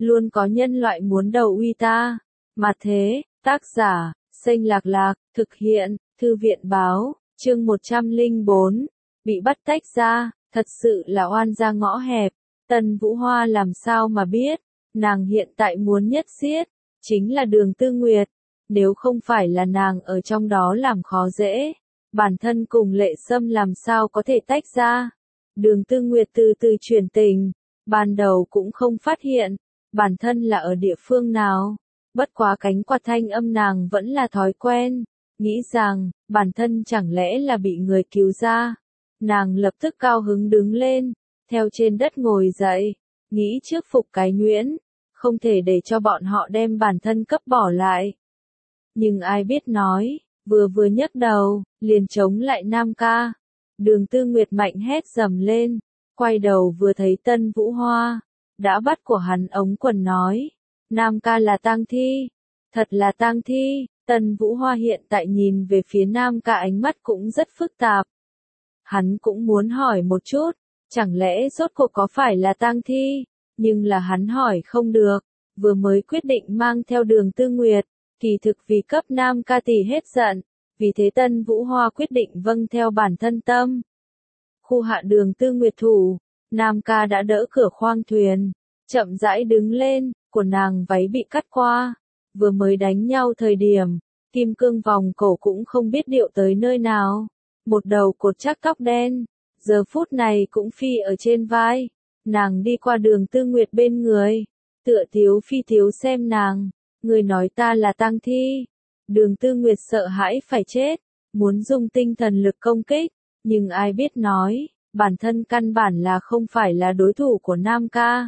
luôn có nhân loại muốn đầu uy ta. Mà thế, tác giả, Xanh Lạc Lạc, thực hiện, Thư viện báo, chương 104, bị bắt tách ra, thật sự là oan ra ngõ hẹp. Tân Vũ Hoa làm sao mà biết, nàng hiện tại muốn nhất giết, chính là Đường Tư Nguyệt. Nếu không phải là nàng ở trong đó làm khó dễ, bản thân cùng Lệ Sâm làm sao có thể tách ra. Đường Tư Nguyệt từ từ chuyển tình, ban đầu cũng không phát hiện, bản thân là ở địa phương nào. Bất quá cánh quạt thanh âm nàng vẫn là thói quen, nghĩ rằng, bản thân chẳng lẽ là bị người cứu ra. Nàng lập tức cao hứng đứng lên, theo trên đất ngồi dậy, nghĩ trước phục cái nhuyễn, không thể để cho bọn họ đem bản thân cấp bỏ lại. Nhưng ai biết nói, vừa nhấc đầu, liền chống lại Nam Ca. Đường Tư Nguyệt mạnh hét dầm lên, quay đầu vừa thấy Tân Vũ Hoa, đã bắt của hắn ống quần nói, Nam Ca là tang thi, thật là tang thi. Tân Vũ Hoa hiện tại nhìn về phía Nam Ca ánh mắt cũng rất phức tạp. Hắn cũng muốn hỏi một chút, chẳng lẽ rốt cuộc có phải là tang thi, nhưng là hắn hỏi không được, vừa mới quyết định mang theo Đường Tư Nguyệt, kỳ thực vì cấp Nam Ca tỷ hết giận, vì thế Tân Vũ Hoa quyết định vâng theo bản thân tâm. Khu hạ Đường Tư Nguyệt thủ, Nam Ca đã đỡ cửa khoang thuyền, chậm rãi đứng lên, của nàng váy bị cắt qua, vừa mới đánh nhau thời điểm, kim cương vòng cổ cũng không biết điệu tới nơi nào, một đầu cột chắc tóc đen, giờ phút này cũng phi ở trên vai, nàng đi qua Đường Tư Nguyệt bên người, tựa thiếu phi thiếu xem nàng, người nói ta là tang thi. Đường Tư Nguyệt sợ hãi phải chết, muốn dùng tinh thần lực công kích, nhưng ai biết nói, bản thân căn bản là không phải là đối thủ của Nam Ca.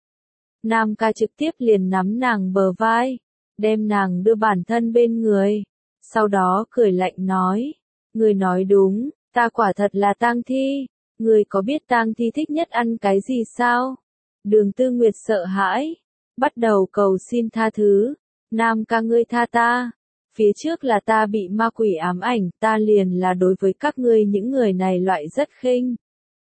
Nam Ca trực tiếp liền nắm nàng bờ vai, đem nàng đưa bản thân bên người, sau đó cười lạnh nói, người nói đúng, ta quả thật là tang thi, người có biết tang thi thích nhất ăn cái gì sao? Đường Tư Nguyệt sợ hãi, bắt đầu cầu xin tha thứ, Nam Ca ngươi tha ta, phía trước là ta bị ma quỷ ám ảnh, ta liền là đối với các ngươi những người này loại rất khinh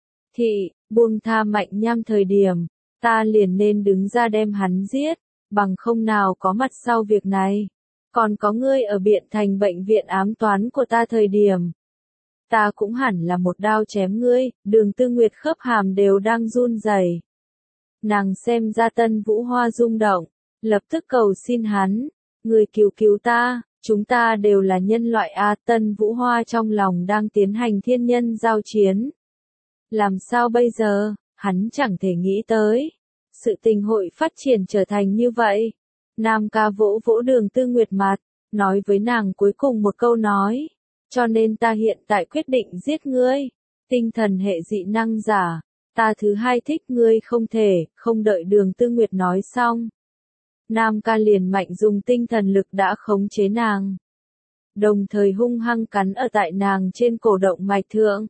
thị, buông tha Mạnh Nham thời điểm, ta liền nên đứng ra đem hắn giết, bằng không nào có mặt sau việc này. Còn có ngươi ở Biện Thành bệnh viện ám toán của ta thời điểm, ta cũng hẳn là một đao chém ngươi. Đường Tư Nguyệt khớp hàm đều đang run rẩy. Nàng xem ra Tân Vũ Hoa rung động, lập tức cầu xin hắn, người cứu ta, chúng ta đều là nhân loại a. Tân Vũ Hoa trong lòng đang tiến hành thiên nhân giao chiến. Làm sao bây giờ, hắn chẳng thể nghĩ tới, sự tình hội phát triển trở thành như vậy. Nam Ca vỗ vỗ Đường Tư Nguyệt mặt, nói với nàng cuối cùng một câu nói, cho nên ta hiện tại quyết định giết ngươi, tinh thần hệ dị năng giả, ta thứ hai thích ngươi không thể. Không đợi Đường Tư Nguyệt nói xong, Nam Ca liền mạnh dùng tinh thần lực đã khống chế nàng, đồng thời hung hăng cắn ở tại nàng trên cổ động mạch thượng.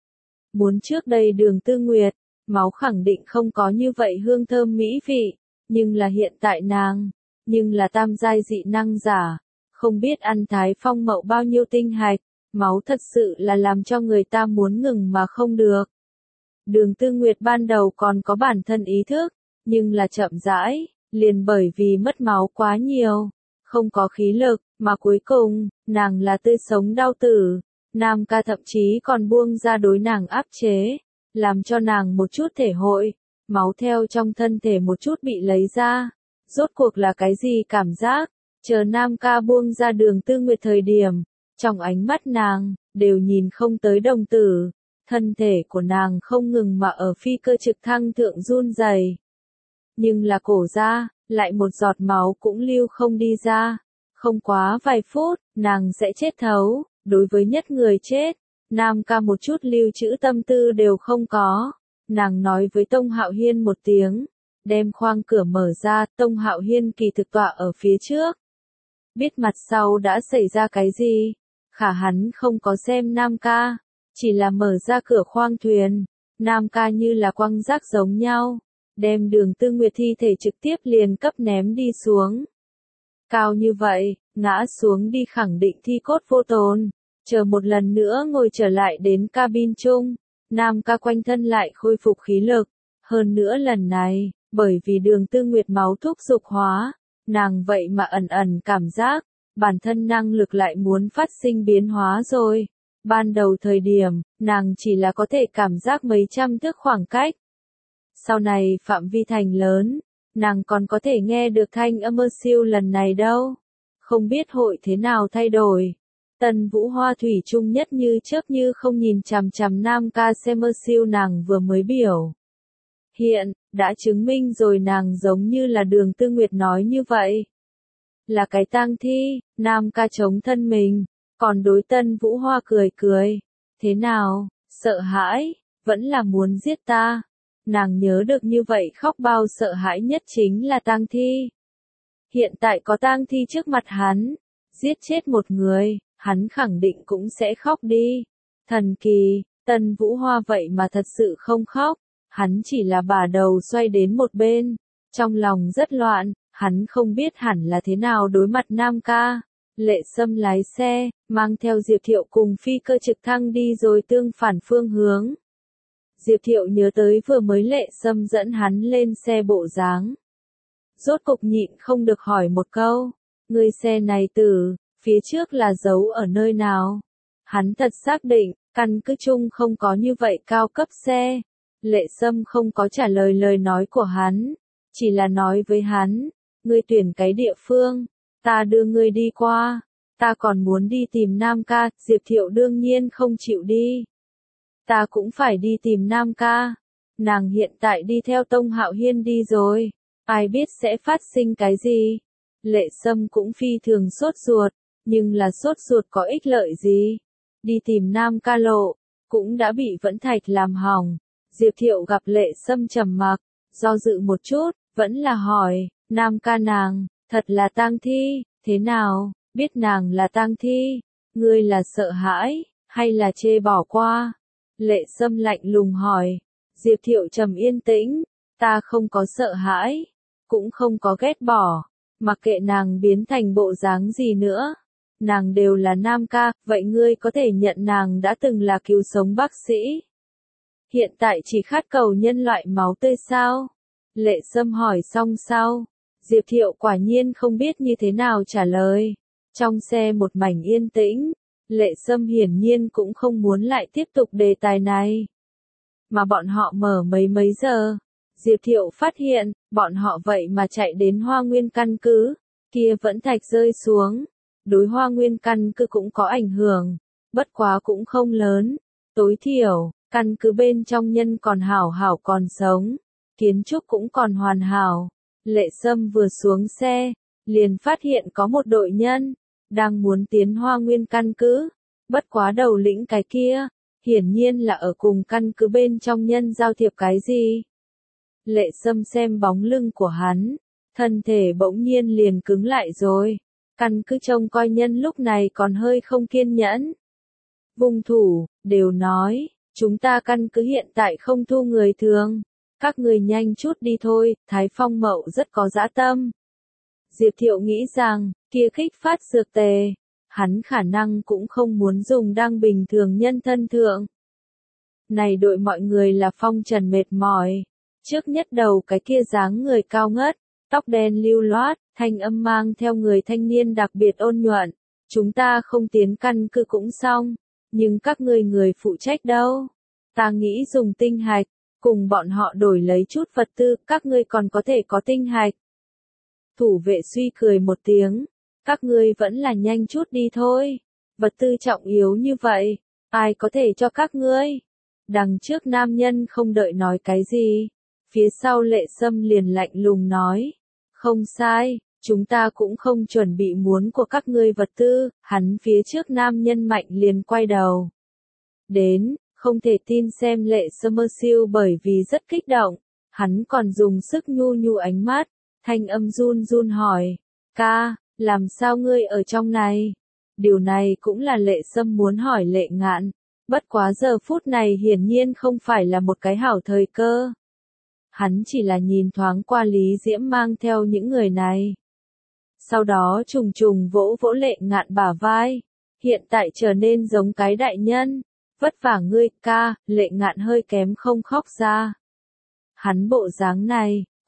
Muốn trước đây Đường Tư Nguyệt, máu khẳng định không có như vậy hương thơm mỹ vị, nhưng là hiện tại nàng, nhưng là tam giai dị năng giả, không biết ăn Thái Phong Mậu bao nhiêu tinh hạch, máu thật sự là làm cho người ta muốn ngừng mà không được. Đường Tư Nguyệt ban đầu còn có bản thân ý thức, nhưng là chậm rãi, liền bởi vì mất máu quá nhiều, không có khí lực, mà cuối cùng, nàng là tươi sống đau tử. Nam Ca thậm chí còn buông ra đối nàng áp chế, làm cho nàng một chút thể hội, máu theo trong thân thể một chút bị lấy ra, rốt cuộc là cái gì cảm giác. Chờ Nam Ca buông ra Đường Tư Nguyệt thời điểm, trong ánh mắt nàng, đều nhìn không tới đồng tử, thân thể của nàng không ngừng mà ở phi cơ trực thăng thượng run rẩy. Nhưng là cổ ra, lại một giọt máu cũng lưu không đi ra, không quá vài phút, nàng sẽ chết thấu. Đối với nhất người chết, Nam Ca một chút lưu trữ tâm tư đều không có. Nàng nói với Tông Hạo Hiên một tiếng, đem khoang cửa mở ra. Tông Hạo Hiên kỳ thực tọa ở phía trước, biết mặt sau đã xảy ra cái gì, khả hắn không có xem Nam Ca, chỉ là mở ra cửa khoang thuyền. Nam Ca như là quăng rác giống nhau, đem Đường Tư Nguyệt thi thể trực tiếp liền cấp ném đi xuống. Cao như vậy, ngã xuống đi khẳng định thi cốt vô tồn. Chờ một lần nữa ngồi trở lại đến cabin chung, Nam Ca quanh thân lại khôi phục khí lực, hơn nữa lần này, Bởi vì Đường Tư Nguyệt máu thúc dục hóa, nàng vậy mà ẩn ẩn cảm giác, bản thân năng lực lại muốn phát sinh biến hóa rồi. Ban đầu thời điểm, nàng chỉ là có thể cảm giác mấy trăm thước khoảng cách. Sau này phạm vi thành lớn, nàng còn có thể nghe được thanh âm siêu lần này đâu. Không biết hội thế nào thay đổi. Tần Vũ Hoa thủy chung nhất như chớp như không nhìn chằm chằm Nam ca xem siêu nàng vừa mới biểu. Hiện, đã chứng minh rồi nàng giống như là Đường Tư Nguyệt nói như vậy. Là cái tang thi, Nam ca chống thân mình, còn đối Tân Vũ Hoa cười cười. Thế nào, sợ hãi, vẫn là muốn giết ta. Nàng nhớ được như vậy khóc bao sợ hãi nhất chính là tang thi. Hiện tại có tang thi trước mặt hắn, giết chết một người, hắn khẳng định cũng sẽ khóc đi. Thần kỳ, Tân Vũ Hoa vậy mà thật sự không khóc, hắn chỉ là bả đầu xoay đến một bên, trong lòng rất loạn, hắn không biết hẳn là thế nào đối mặt Nam ca. Lệ Sâm lái xe, mang theo Diệp Thiệu cùng phi cơ trực thăng đi rồi tương phản phương hướng. Diệp Thiệu nhớ tới vừa mới Lệ Sâm dẫn hắn lên xe bộ dáng. Rốt cục nhịn không được hỏi một câu, người xe này từ, phía trước là giấu ở nơi nào? Hắn thật xác định, căn cứ chung không có như vậy cao cấp xe. Lệ Sâm không có trả lời lời nói của hắn, chỉ là nói với hắn, ngươi tuyển cái địa phương, ta đưa ngươi đi qua, ta còn muốn đi tìm Nam ca, Diệp Thiệu đương nhiên không chịu đi. Ta cũng phải đi tìm Nam ca, nàng hiện tại đi theo Tông Hạo Hiên đi rồi, ai biết sẽ phát sinh cái gì. Lệ Sâm cũng phi thường sốt ruột, nhưng là sốt ruột có ích lợi gì. Đi tìm Nam ca lộ, cũng đã bị Vẫn Thạch làm hỏng. Diệp Thiệu gặp Lệ Sâm trầm mặc, do dự một chút, vẫn là hỏi, Nam ca nàng, thật là tang thi, thế nào, biết nàng là tang thi, ngươi là sợ hãi, hay là chê bỏ qua? Lệ Sâm lạnh lùng hỏi, Diệp Thiệu trầm yên tĩnh, ta không có sợ hãi, cũng không có ghét bỏ, mặc kệ nàng biến thành bộ dáng gì nữa. Nàng đều là Nam ca, vậy ngươi có thể nhận nàng đã từng là cứu sống bác sĩ. Hiện tại chỉ khát cầu nhân loại máu tươi sao? Lệ Sâm hỏi xong sau, Diệp Thiệu quả nhiên không biết như thế nào trả lời. Trong xe một mảnh yên tĩnh, Lệ Sâm hiển nhiên cũng không muốn lại tiếp tục đề tài này. Mà bọn họ mở mấy giờ, Diệp Thiệu phát hiện, bọn họ vậy mà chạy đến Hoa Nguyên căn cứ, kia Vẫn Thạch rơi xuống. Đối Hoa Nguyên căn cứ cũng có ảnh hưởng, bất quá cũng không lớn, tối thiểu, căn cứ bên trong nhân còn hảo hảo còn sống, kiến trúc cũng còn hoàn hảo. Lệ Sâm vừa xuống xe, liền phát hiện có một đội nhân, đang muốn tiến Hoa Nguyên căn cứ, bất quá đầu lĩnh cái kia, hiển nhiên là ở cùng căn cứ bên trong nhân giao thiệp cái gì. Lệ Sâm xem bóng lưng của hắn, thân thể bỗng nhiên liền cứng lại rồi. Căn cứ trông coi nhân lúc này còn hơi không kiên nhẫn. Vùng thủ, đều nói, chúng ta căn cứ hiện tại không thu người thường. Các người nhanh chút đi thôi, Thái Phong Mậu rất có dã tâm. Diệp Thiệu nghĩ rằng, kia kích phát dược tề, hắn khả năng cũng không muốn dùng đang bình thường nhân thân thượng. Này đội mọi người là phong trần mệt mỏi. Trước nhất đầu cái kia dáng người cao ngất, tóc đen lưu loát, thanh âm mang theo người thanh niên đặc biệt ôn nhuận. Chúng ta không tiến căn cứ cũng xong, nhưng các người phụ trách đâu? Ta nghĩ dùng tinh hạch, cùng bọn họ đổi lấy chút vật tư, các ngươi còn có thể có tinh hạch. Thủ vệ suy cười một tiếng, các ngươi vẫn là nhanh chút đi thôi. Vật tư trọng yếu như vậy, ai có thể cho các ngươi? Đằng trước nam nhân không đợi nói cái gì, phía sau Lệ Sâm liền lạnh lùng nói. Không sai, chúng ta cũng không chuẩn bị muốn của các ngươi vật tư, hắn phía trước nam nhân mạnh liền quay đầu. Đến, không thể tin xem Lệ Sâm siêu bởi vì rất kích động, hắn còn dùng sức nhu ánh mắt, thanh âm run run hỏi, ca, làm sao ngươi ở trong này? Điều này cũng là Lệ Sâm muốn hỏi Lệ Ngạn, bất quá giờ phút này hiển nhiên không phải là một cái hảo thời cơ. Hắn chỉ là nhìn thoáng qua Lý Diễm mang theo những người này. Sau đó trùng trùng vỗ vỗ Lệ Ngạn bả vai. Hiện tại trở nên giống cái đại nhân. Vất vả ngươi ca, Lệ Ngạn hơi kém không khóc ra. Hắn bộ dáng này,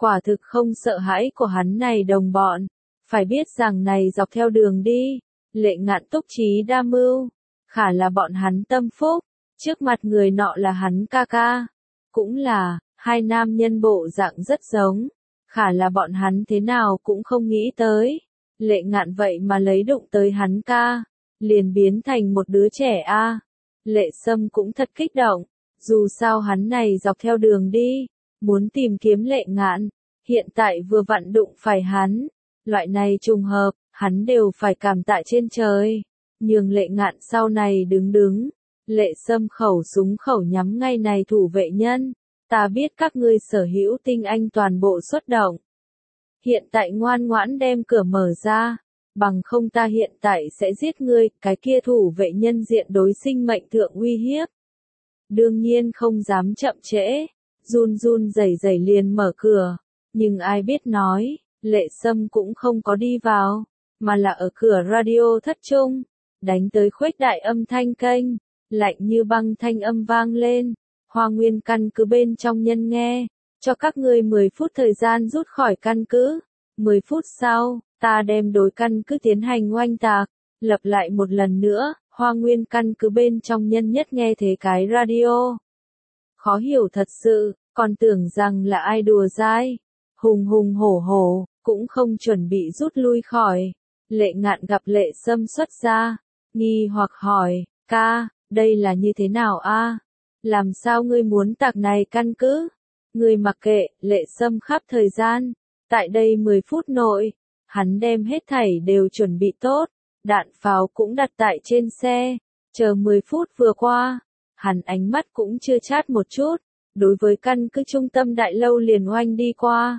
Quả thực không sợ hãi của hắn này đồng bọn. Phải biết rằng này dọc theo đường đi, Lệ Ngạn túc trí đa mưu, khả là bọn hắn tâm phúc, trước mặt người nọ là hắn ca ca. Cũng là, hai nam nhân bộ dạng rất giống, khả là bọn hắn thế nào cũng không nghĩ tới. Lệ Ngạn vậy mà lấy đụng tới hắn ca, liền biến thành một đứa trẻ a. Lệ Sâm cũng thật kích động, dù sao hắn này dọc theo đường đi, muốn tìm kiếm Lệ Ngạn, hiện tại vừa vặn đụng phải hắn, loại này trùng hợp, hắn đều phải cảm tạ trên trời. Nhường Lệ Ngạn sau này đứng, Lệ Sâm khẩu súng khẩu nhắm ngay này thủ vệ nhân, ta biết các ngươi sở hữu tinh anh toàn bộ xuất động. Hiện tại ngoan ngoãn đem cửa mở ra, bằng không ta hiện tại sẽ giết ngươi, cái kia thủ vệ nhân diện đối sinh mệnh thượng uy hiếp. Đương nhiên không dám chậm trễ, run run rẩy rẩy liền mở cửa, nhưng ai biết nói, Lệ Sâm cũng không có đi vào, mà là ở cửa radio thất trung, đánh tới khuếch đại âm thanh kênh, lạnh như băng thanh âm vang lên, Hoa Nguyên căn cứ bên trong nhân nghe, cho các ngươi 10 phút thời gian rút khỏi căn cứ, 10 phút sau, ta đem đối căn cứ tiến hành oanh tạc, lặp lại một lần nữa, Hoa Nguyên căn cứ bên trong nhân nhất nghe thế cái radio. Khó hiểu thật sự, còn tưởng rằng là ai đùa dai, hùng hùng hổ hổ, cũng không chuẩn bị rút lui khỏi. Lệ Ngạn gặp Lệ Sâm xuất ra, nghi hoặc hỏi, ca, đây là như thế nào a? Làm sao ngươi muốn tạc này căn cứ? Ngươi mặc kệ, Lệ Sâm khắp thời gian, tại đây 10 phút nội, hắn đem hết thảy đều chuẩn bị tốt, đạn pháo cũng đặt tại trên xe, chờ 10 phút vừa qua, hắn ánh mắt cũng chưa chát một chút, đối với căn cứ trung tâm đại lâu liền oanh đi qua.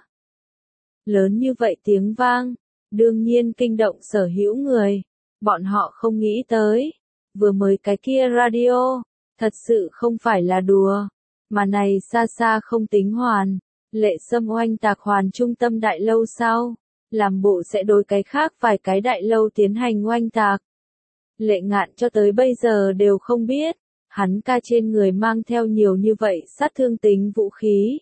Lớn như vậy tiếng vang, đương nhiên kinh động sở hữu người, bọn họ không nghĩ tới, vừa mới cái kia radio, thật sự không phải là đùa, mà này xa xa không tính hoàn, Lệ Sâm oanh tạc hoàn trung tâm đại lâu sau, làm bộ sẽ đối cái khác vài cái đại lâu tiến hành oanh tạc. Lệ Ngạn cho tới bây giờ đều không biết, hắn ca trên người mang theo nhiều như vậy sát thương tính vũ khí.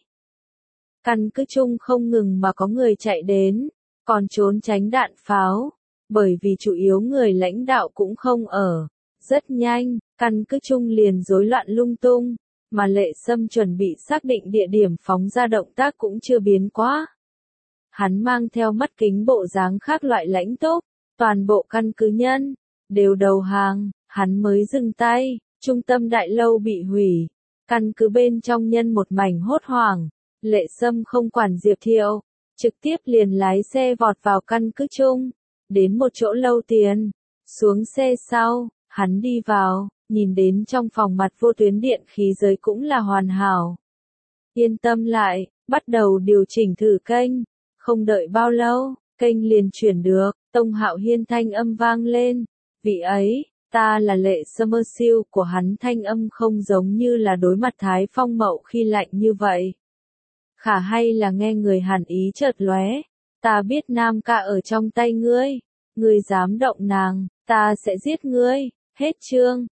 Căn cứ chung không ngừng mà có người chạy đến, còn trốn tránh đạn pháo, bởi vì chủ yếu người lãnh đạo cũng không ở. Rất nhanh, căn cứ chung liền rối loạn lung tung, mà Lệ Sâm chuẩn bị xác định địa điểm phóng ra động tác cũng chưa biến quá. Hắn mang theo mắt kính bộ dáng khác loại lãnh túc, toàn bộ căn cứ nhân, đều đầu hàng, hắn mới dừng tay, trung tâm đại lâu bị hủy, căn cứ bên trong nhân một mảnh hốt hoảng, Lệ Sâm không quản Diệp Thiệu, trực tiếp liền lái xe vọt vào căn cứ chung, đến một chỗ lâu tiền, xuống xe sau, hắn đi vào, nhìn đến trong phòng mặt vô tuyến điện khí giới cũng là hoàn hảo. Yên tâm lại, bắt đầu điều chỉnh thử kênh, không đợi bao lâu, kênh liền chuyển được, Tông Hạo Hiên thanh âm vang lên, vị ấy, ta là Lệ Sâm siêu của hắn thanh âm không giống như là đối mặt Thái Phong Mậu khi lạnh như vậy. Khả hay là nghe người hàn ý chợt lóe, ta biết Nam ca ở trong tay ngươi dám động nàng, ta sẽ giết ngươi, hết chương.